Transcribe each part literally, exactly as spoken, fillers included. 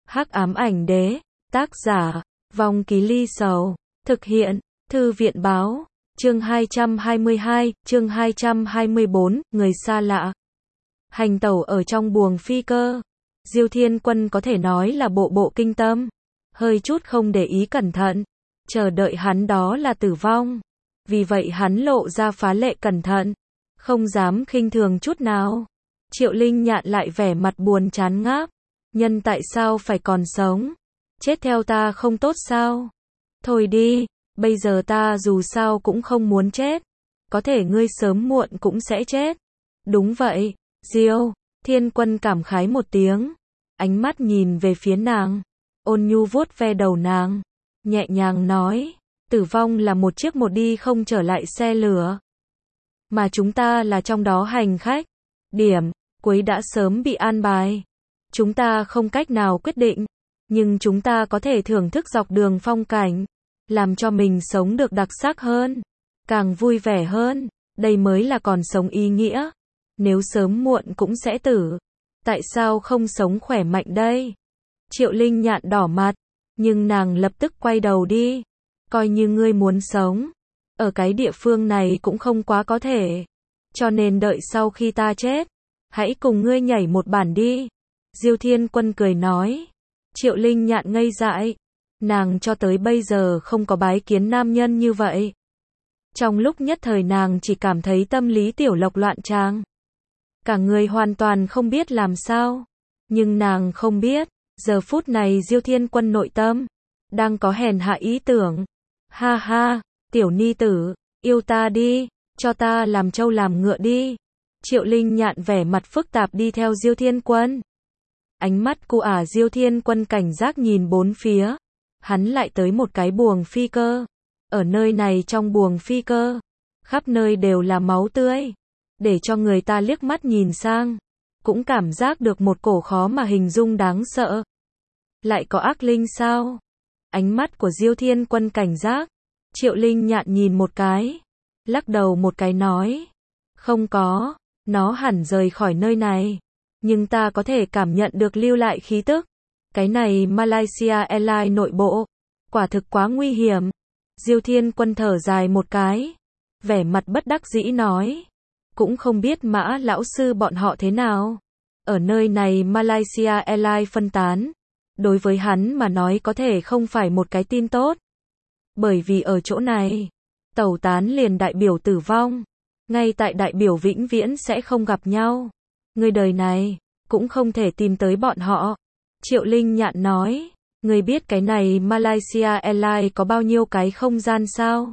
Hắc ám ảnh đế, tác giả, Vong Ký Ly Sầu, thực hiện, Thư viện báo, chương hai trăm hai mươi hai, chương hai trăm hai mươi bốn, người xa lạ. Hành tẩu ở trong buồng phi cơ, Diêu Thiên Quân có thể nói là bộ bộ kinh tâm, hơi chút không để ý cẩn thận, chờ đợi hắn đó là tử vong. Vì vậy hắn lộ ra phá lệ cẩn thận, không dám khinh thường chút nào. Triệu Linh Nhạn lại vẻ mặt buồn chán ngáp, nhân tại sao phải còn sống? Chết theo ta không tốt sao? Thôi đi, bây giờ ta dù sao cũng không muốn chết, có thể ngươi sớm muộn cũng sẽ chết. Đúng vậy, Diêu Thiên Quân cảm khái một tiếng, ánh mắt nhìn về phía nàng, ôn nhu vuốt ve đầu nàng, nhẹ nhàng nói, tử vong là một chiếc một đi không trở lại xe lửa, mà chúng ta là trong đó hành khách. Điểm cuối đã sớm bị an bài, chúng ta không cách nào quyết định, nhưng chúng ta có thể thưởng thức dọc đường phong cảnh, làm cho mình sống được đặc sắc hơn, càng vui vẻ hơn, đây mới là còn sống ý nghĩa. Nếu sớm muộn cũng sẽ tử, tại sao không sống khỏe mạnh đây? Triệu Linh Nhạn đỏ mặt, nhưng nàng lập tức quay đầu đi, coi như ngươi muốn sống, ở cái địa phương này cũng không quá có thể, cho nên đợi sau khi ta chết, hãy cùng ngươi nhảy một bản đi. Diêu Thiên Quân cười nói. Triệu Linh Nhạn ngây dại, nàng cho tới bây giờ không có bái kiến nam nhân như vậy. Trong lúc nhất thời nàng chỉ cảm thấy tâm lý tiểu lộc loạn tràng, cả người hoàn toàn không biết làm sao. Nhưng nàng không biết, giờ phút này Diêu Thiên Quân nội tâm đang có hèn hạ ý tưởng. Ha ha, tiểu ni tử, yêu ta đi, cho ta làm trâu làm ngựa đi. Triệu Linh Nhạn vẻ mặt phức tạp đi theo Diêu Thiên Quân. Ánh mắt của ả Diêu Thiên Quân cảnh giác nhìn bốn phía. Hắn lại tới một cái buồng phi cơ. Ở nơi này trong buồng phi cơ, khắp nơi đều là máu tươi, để cho người ta liếc mắt nhìn sang, cũng cảm giác được một cổ khó mà hình dung đáng sợ. Lại có ác linh sao? Ánh mắt của Diêu Thiên Quân cảnh giác. Triệu Linh Nhạn nhìn một cái, lắc đầu một cái nói, không có, nó hẳn rời khỏi nơi này, nhưng ta có thể cảm nhận được lưu lại khí tức. Cái này Malaysia Airlines nội bộ, quả thực quá nguy hiểm. Diêu Thiên Quân thở dài một cái, vẻ mặt bất đắc dĩ nói, cũng không biết Mã lão sư bọn họ thế nào. Ở nơi này Malaysia Airlines phân tán, đối với hắn mà nói có thể không phải một cái tin tốt. Bởi vì ở chỗ này, tẩu tán liền đại biểu tử vong, ngay tại đại biểu vĩnh viễn sẽ không gặp nhau. Người đời này, cũng không thể tìm tới bọn họ. Triệu Linh Nhạn nói, người biết cái này Malaysia Airlines có bao nhiêu cái không gian sao?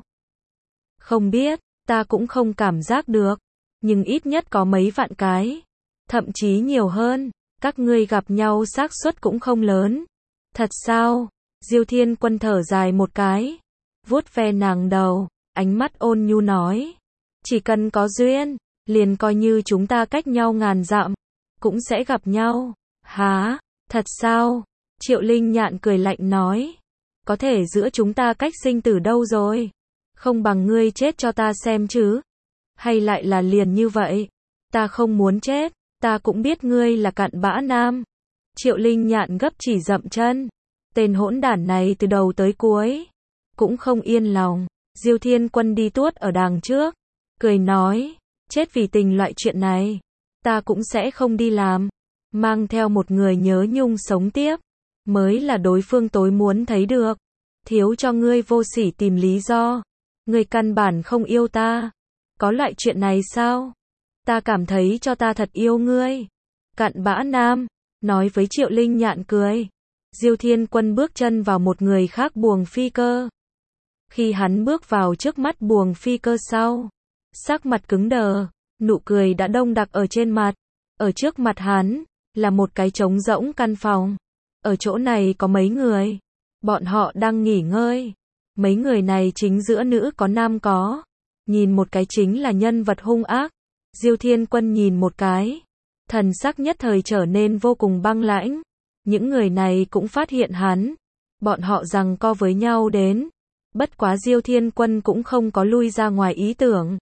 Không biết, ta cũng không cảm giác được, nhưng ít nhất có mấy vạn cái, thậm chí nhiều hơn, các ngươi gặp nhau xác suất cũng không lớn. Thật sao? Diêu Thiên Quân thở dài một cái, vuốt ve nàng đầu, ánh mắt ôn nhu nói, chỉ cần có duyên, liền coi như chúng ta cách nhau ngàn dặm, cũng sẽ gặp nhau. Hả? Thật sao? Triệu Linh Nhạn cười lạnh nói, có thể giữa chúng ta cách sinh tử đâu rồi? Không bằng ngươi chết cho ta xem chứ? Hay lại là liền như vậy? Ta không muốn chết, ta cũng biết ngươi là cặn bã nam. Triệu Linh Nhạn gấp chỉ dậm chân, tên hỗn đản này từ đầu tới cuối cũng không yên lòng. Diêu Thiên Quân đi tuốt ở đằng trước, cười nói, chết vì tình loại chuyện này, ta cũng sẽ không đi làm. Mang theo một người nhớ nhung sống tiếp, mới là đối phương tối muốn thấy được. Thiếu cho ngươi vô sỉ tìm lý do, ngươi căn bản không yêu ta. Có loại chuyện này sao? Ta cảm thấy cho ta thật yêu ngươi. Cặn bã nam, nói với Triệu Linh Nhạn cười. Diêu Thiên Quân bước chân vào một người khác buồng phi cơ. Khi hắn bước vào trước mắt buồng phi cơ sau, sắc mặt cứng đờ, nụ cười đã đông đặc ở trên mặt. Ở trước mặt hắn, là một cái trống rỗng căn phòng. Ở chỗ này có mấy người, bọn họ đang nghỉ ngơi. Mấy người này chính giữa nữ có nam có. Nhìn một cái chính là nhân vật hung ác. Diêu Thiên Quân nhìn một cái, thần sắc nhất thời trở nên vô cùng băng lãnh. Những người này cũng phát hiện hắn, bọn họ giằng co với nhau đến. Bất quá Diêu Thiên Quân cũng không có lui ra ngoài ý tưởng,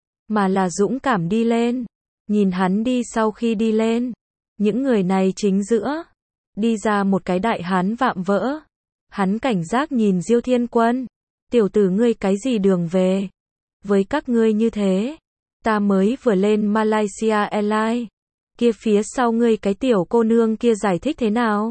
mà là dũng cảm đi lên. Nhìn hắn đi, sau khi đi lên, những người này chính giữa đi ra một cái đại hán vạm vỡ. Hắn cảnh giác nhìn Diêu Thiên Quân. Tiểu tử ngươi cái gì đường về? Với các ngươi như thế, ta mới vừa lên Malaysia Airlines. Kia phía sau ngươi cái tiểu cô nương kia giải thích thế nào?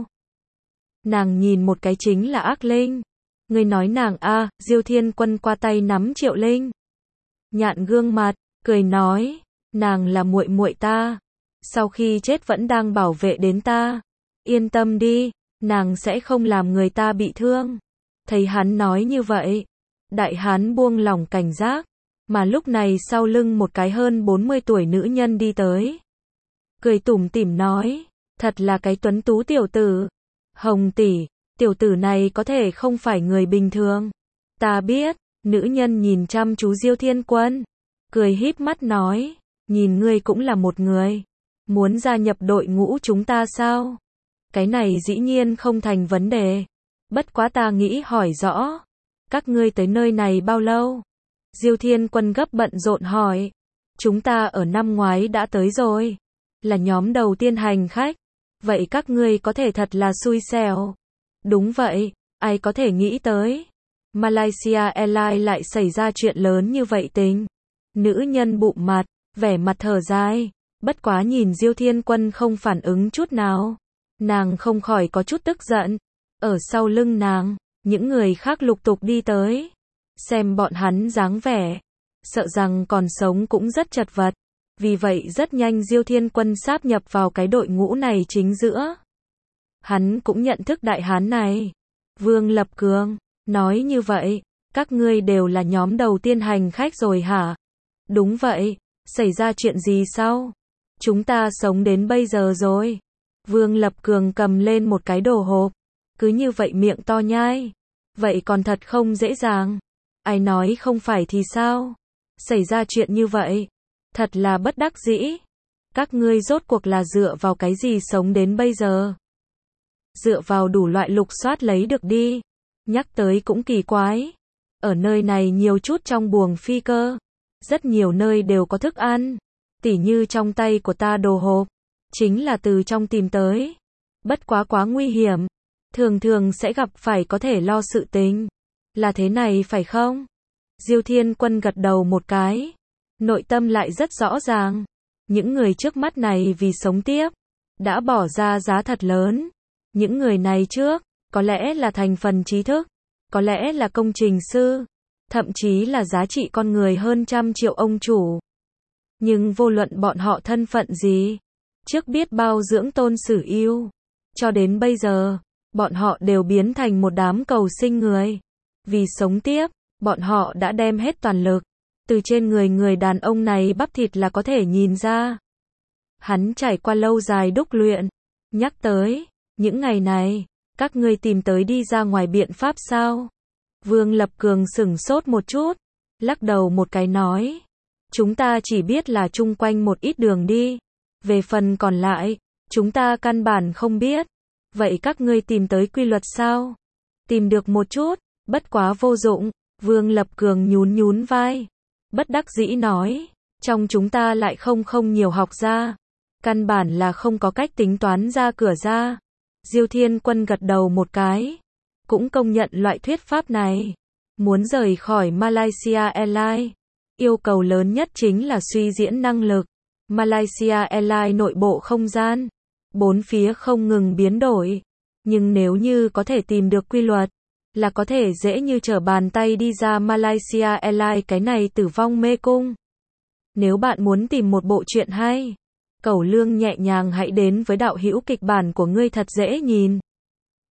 Nàng nhìn một cái chính là Ác Linh. Ngươi nói nàng a? À, Diêu Thiên Quân qua tay nắm Triệu Linh. Nhạn gương mặt, cười nói, nàng là muội muội ta. Sau khi chết vẫn đang bảo vệ đến ta. Yên tâm đi, nàng sẽ không làm người ta bị thương. Thấy hắn nói như vậy, đại hán buông lỏng cảnh giác, mà lúc này sau lưng một cái hơn bốn mươi tuổi nữ nhân đi tới. Cười tủm tỉm nói, thật là cái tuấn tú tiểu tử. Hồng tỷ, tiểu tử này có thể không phải người bình thường. Ta biết, nữ nhân nhìn chăm chú Diêu Thiên Quân, cười híp mắt nói, nhìn ngươi cũng là một người. Muốn gia nhập đội ngũ chúng ta sao? Cái này dĩ nhiên không thành vấn đề. Bất quá ta nghĩ hỏi rõ, các ngươi tới nơi này bao lâu? Diêu Thiên Quân gấp bận rộn hỏi. Chúng ta ở năm ngoái đã tới rồi. Là nhóm đầu tiên hành khách. Vậy các ngươi có thể thật là xui xẻo. Đúng vậy, ai có thể nghĩ tới. Malaysia Airlines lại xảy ra chuyện lớn như vậy tính. Nữ nhân bụng mặt, vẻ mặt thở dài. Bất quá nhìn Diêu Thiên Quân không phản ứng chút nào. Nàng không khỏi có chút tức giận. Ở sau lưng nàng, những người khác lục tục đi tới. Xem bọn hắn dáng vẻ, sợ rằng còn sống cũng rất chật vật. Vì vậy rất nhanh Diêu Thiên Quân sáp nhập vào cái đội ngũ này chính giữa. Hắn cũng nhận thức đại hán này. Vương Lập Cường, nói như vậy, các ngươi đều là nhóm đầu tiên hành khách rồi hả? Đúng vậy, xảy ra chuyện gì sao? Chúng ta sống đến bây giờ rồi. Vương Lập Cường cầm lên một cái đồ hộp, cứ như vậy miệng to nhai. Vậy còn thật không dễ dàng. Ai nói không phải thì sao? Xảy ra chuyện như vậy, thật là bất đắc dĩ. Các ngươi rốt cuộc là dựa vào cái gì sống đến bây giờ? Dựa vào đủ loại lục soát lấy được đi. Nhắc tới cũng kỳ quái. Ở nơi này nhiều chút trong buồng phi cơ. Rất nhiều nơi đều có thức ăn. Tỉ như trong tay của ta đồ hộp. Chính là từ trong tìm tới. Bất quá quá nguy hiểm. Thường thường sẽ gặp phải có thể lo sự tình. Là thế này phải không? Diêu Thiên Quân gật đầu một cái. Nội tâm lại rất rõ ràng. Những người trước mắt này vì sống tiếp, đã bỏ ra giá thật lớn. Những người này trước, có lẽ là thành phần trí thức, có lẽ là công trình sư, thậm chí là giá trị con người hơn trăm triệu ông chủ. Nhưng vô luận bọn họ thân phận gì, trước biết bao dưỡng tôn sử yêu, cho đến bây giờ, bọn họ đều biến thành một đám cầu sinh người. Vì sống tiếp, bọn họ đã đem hết toàn lực. Từ trên người người đàn ông này bắp thịt là có thể nhìn ra. Hắn trải qua lâu dài đúc luyện. Nhắc tới, những ngày này, các ngươi tìm tới đi ra ngoài biện pháp sao? Vương Lập Cường sửng sốt một chút, lắc đầu một cái nói. Chúng ta chỉ biết là chung quanh một ít đường đi. Về phần còn lại, chúng ta căn bản không biết. Vậy các ngươi tìm tới quy luật sao? Tìm được một chút, bất quá vô dụng. Vương Lập Cường nhún nhún vai. Bất đắc dĩ nói, trong chúng ta lại không không nhiều học ra. Căn bản là không có cách tính toán ra cửa ra. Diêu Thiên Quân gật đầu một cái. Cũng công nhận loại thuyết pháp này. Muốn rời khỏi Malaysia Airlines, yêu cầu lớn nhất chính là suy diễn năng lực. Malaysia Airlines nội bộ không gian, bốn phía không ngừng biến đổi. Nhưng nếu như có thể tìm được quy luật, là có thể dễ như trở bàn tay đi ra Malaysia Airlines cái này tử vong mê cung. Nếu bạn muốn tìm một bộ truyện hay, Cẩu Lương nhẹ nhàng hãy đến với đạo hữu kịch bản của ngươi thật dễ nhìn.